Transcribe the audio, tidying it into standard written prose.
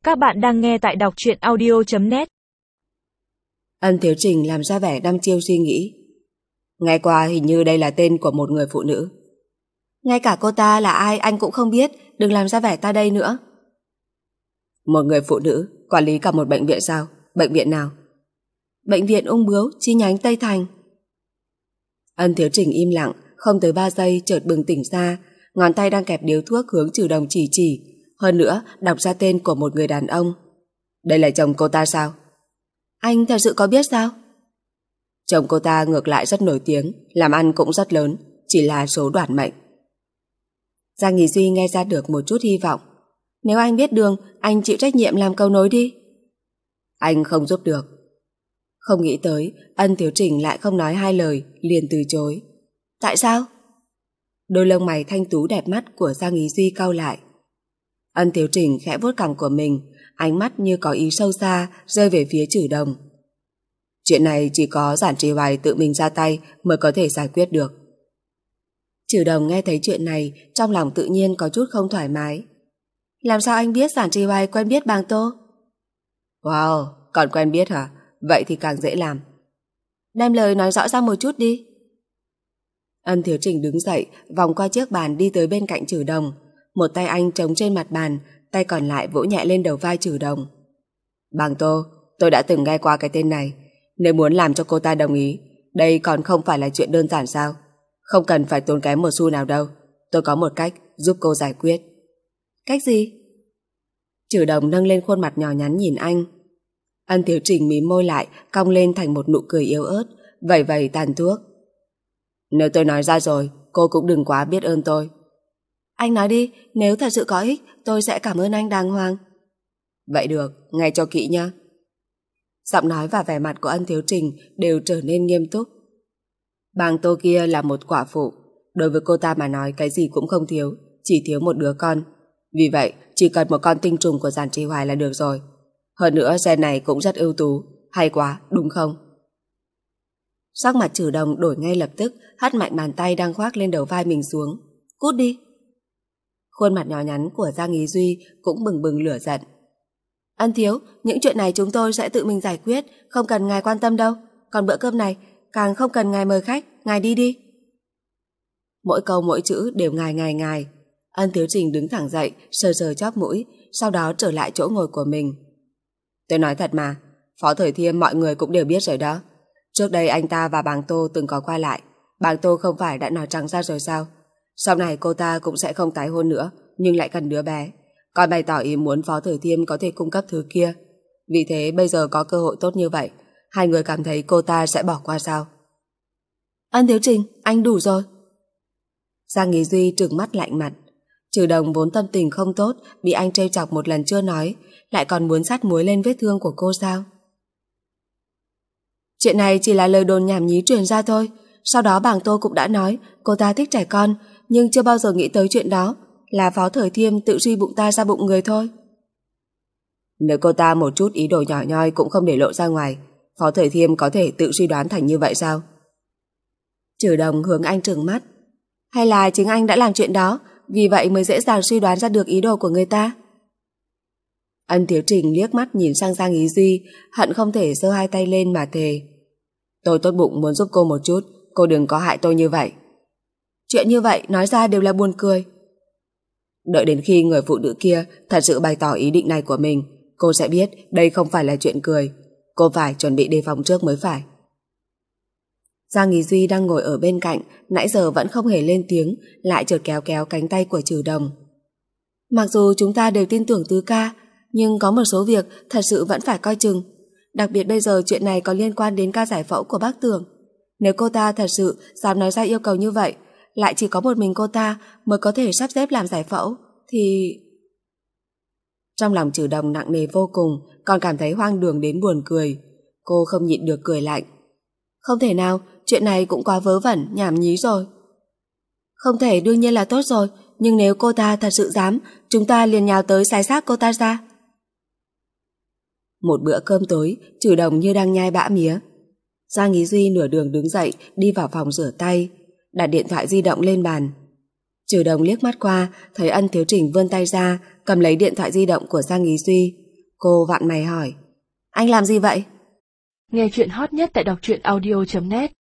Các bạn đang nghe tại đọc truyện audio.net. Ân Thiếu Trình làm ra vẻ đăm chiêu suy nghĩ. Nghe qua hình như đây là tên của một người phụ nữ. Ngay cả cô ta là ai anh cũng không biết, đừng làm ra vẻ ta đây nữa. Một người phụ nữ quản lý cả một bệnh viện sao? Bệnh viện nào? Bệnh viện ung bướu chi nhánh Tây Thành. Ân Thiếu Trình im lặng, không tới 3 giây chợt bừng tỉnh ra, ngón tay đang kẹp điếu thuốc hướng Trừ Đồng chỉ. Hơn nữa đọc ra tên của một người đàn ông. Đây là chồng cô ta sao? Anh thật sự có biết sao? Chồng cô ta ngược lại rất nổi tiếng, làm ăn cũng rất lớn, chỉ là số đoản mệnh. Giang Nghỉ Duy nghe ra được một chút hy vọng. Nếu anh biết đường, anh chịu trách nhiệm làm cầu nối đi. Anh không giúp được. Không nghĩ tới, Ân Thiếu Trình lại không nói hai lời, liền từ chối. Tại sao? Đôi lông mày thanh tú đẹp mắt của Giang Nghỉ Duy cau lại. Ân Thiếu Trình khẽ vuốt cằm của mình, ánh mắt như có ý sâu xa rơi về phía Trừ Đồng. Chuyện này chỉ có Giản Trì Hoài tự mình ra tay mới có thể giải quyết được. Trừ Đồng nghe thấy chuyện này, trong lòng tự nhiên có chút không thoải mái. Làm sao anh biết Giản Trì Hoài quen biết Bàng Tô? Wow, còn quen biết hả? Vậy thì càng dễ làm. Đem lời nói rõ ra một chút đi. Ân Thiếu Trình đứng dậy, vòng qua chiếc bàn đi tới bên cạnh Trừ Đồng. Một tay anh trống trên mặt bàn, tay còn lại vỗ nhẹ lên đầu vai Trừ Đồng. Bàng Tô, tôi đã từng nghe qua cái tên này. Nếu muốn làm cho cô ta đồng ý, đây còn không phải là chuyện đơn giản sao? Không cần phải tốn kém một xu nào đâu. Tôi có một cách giúp cô giải quyết. Cách gì? Trừ Đồng nâng lên khuôn mặt nhỏ nhắn nhìn anh. Ân Thiếu Trình mím môi lại, cong lên thành một nụ cười yếu ớt, vẩy vẩy tàn thuốc. Nếu tôi nói ra rồi, cô cũng đừng quá biết ơn tôi. Anh nói đi, nếu thật sự có ích, tôi sẽ cảm ơn anh đàng hoàng. Vậy được, nghe cho kỹ nhé. Giọng nói và vẻ mặt của Ân Thiếu Trình đều trở nên nghiêm túc. Bàng Tô kia là một quả phụ, đối với cô ta mà nói cái gì cũng không thiếu, chỉ thiếu một đứa con. Vì vậy, chỉ cần một con tinh trùng của Giản Trì Hoài là được rồi. Hơn nữa gen này cũng rất ưu tú, hay quá, đúng không? Sắc mặt Trừ Đồng đổi ngay lập tức, hất mạnh bàn tay đang khoác lên đầu vai mình xuống. Cút đi! Khuôn mặt nhỏ nhắn của Giang Nghí Duy cũng bừng bừng lửa giận. Ân Thiếu, những chuyện này chúng tôi sẽ tự mình giải quyết, không cần ngài quan tâm đâu. Còn bữa cơm này, càng không cần ngài mời khách, ngài đi đi. Mỗi câu mỗi chữ đều ngài. Ân Thiếu Trình đứng thẳng dậy, sờ sờ chóp mũi, sau đó trở lại chỗ ngồi của mình. Tôi nói thật mà, Phó Thời Thiêm mọi người cũng đều biết rồi đó. Trước đây anh ta và Bàng Tô từng có qua lại. Bàng Tô không phải đã nói trắng ra rồi sao? Sau này cô ta cũng sẽ không tái hôn nữa, nhưng lại cần đứa bé. Còn bày tỏ ý muốn Phó Thời Thiêm có thể cung cấp thứ kia. Vì thế bây giờ có cơ hội tốt như vậy, hai người cảm thấy cô ta sẽ bỏ qua sao? Ân Thiếu Trình, anh đủ rồi. Giang Nghí Duy trừng mắt lạnh mặt. Trừ Đồng vốn tâm tình không tốt, bị anh trêu chọc một lần chưa nói, lại còn muốn sắt muối lên vết thương của cô sao? Chuyện này chỉ là lời đồn nhảm nhí truyền ra thôi. Sau đó Bàng Tô cũng đã nói cô ta thích trẻ con, nhưng chưa bao giờ nghĩ tới chuyện đó là Phó Thời Thiêm tự suy bụng ta ra bụng người thôi. Nếu cô ta một chút ý đồ nhỏ nhoi cũng không để lộ ra ngoài, Phó Thời Thiêm có thể tự suy đoán thành như vậy sao? Trừ Đồng hướng anh trừng mắt. Hay là chính anh đã làm chuyện đó, vì vậy mới dễ dàng suy đoán ra được ý đồ của người ta? Ân Thiếu Trình liếc mắt nhìn sang Giang Nghí Duy, hận không thể giơ hai tay lên mà thề. Tôi tốt bụng muốn giúp cô một chút, cô đừng có hại tôi như vậy. Chuyện như vậy nói ra đều là buồn cười. Đợi đến khi người phụ nữ kia thật sự bày tỏ ý định này của mình, cô sẽ biết đây không phải là chuyện cười. Cô phải chuẩn bị đề phòng trước mới phải. Giang Nghí Duy đang ngồi ở bên cạnh, nãy giờ vẫn không hề lên tiếng, lại chợt kéo kéo cánh tay của Trừ Đồng. Mặc dù chúng ta đều tin tưởng Tứ ca, nhưng có một số việc thật sự vẫn phải coi chừng. Đặc biệt bây giờ chuyện này có liên quan đến ca giải phẫu của bác Tưởng. Nếu cô ta thật sự dám nói ra yêu cầu như vậy, lại chỉ có một mình cô ta mới có thể sắp xếp làm giải phẫu, thì... Trong lòng Trừ Đồng nặng nề vô cùng, còn cảm thấy hoang đường đến buồn cười. Cô không nhịn được cười lạnh. Không thể nào, chuyện này cũng quá vớ vẩn, nhảm nhí rồi. Không thể đương nhiên là tốt rồi, nhưng nếu cô ta thật sự dám, chúng ta liền nhào tới xé xác cô ta ra. Một bữa cơm tối, Trừ Đồng như đang nhai bã mía. Giang Nghí Duy nửa đường đứng dậy, đi vào phòng rửa tay, đặt điện thoại di động lên bàn. Trừ Đồng liếc mắt qua, thấy Ân Thiếu Trình vươn tay ra, cầm lấy điện thoại di động của Giang Nghí Duy, Cô vặn mày hỏi. Anh làm gì vậy? Nghe chuyện hot nhất tại đọc truyện audio.net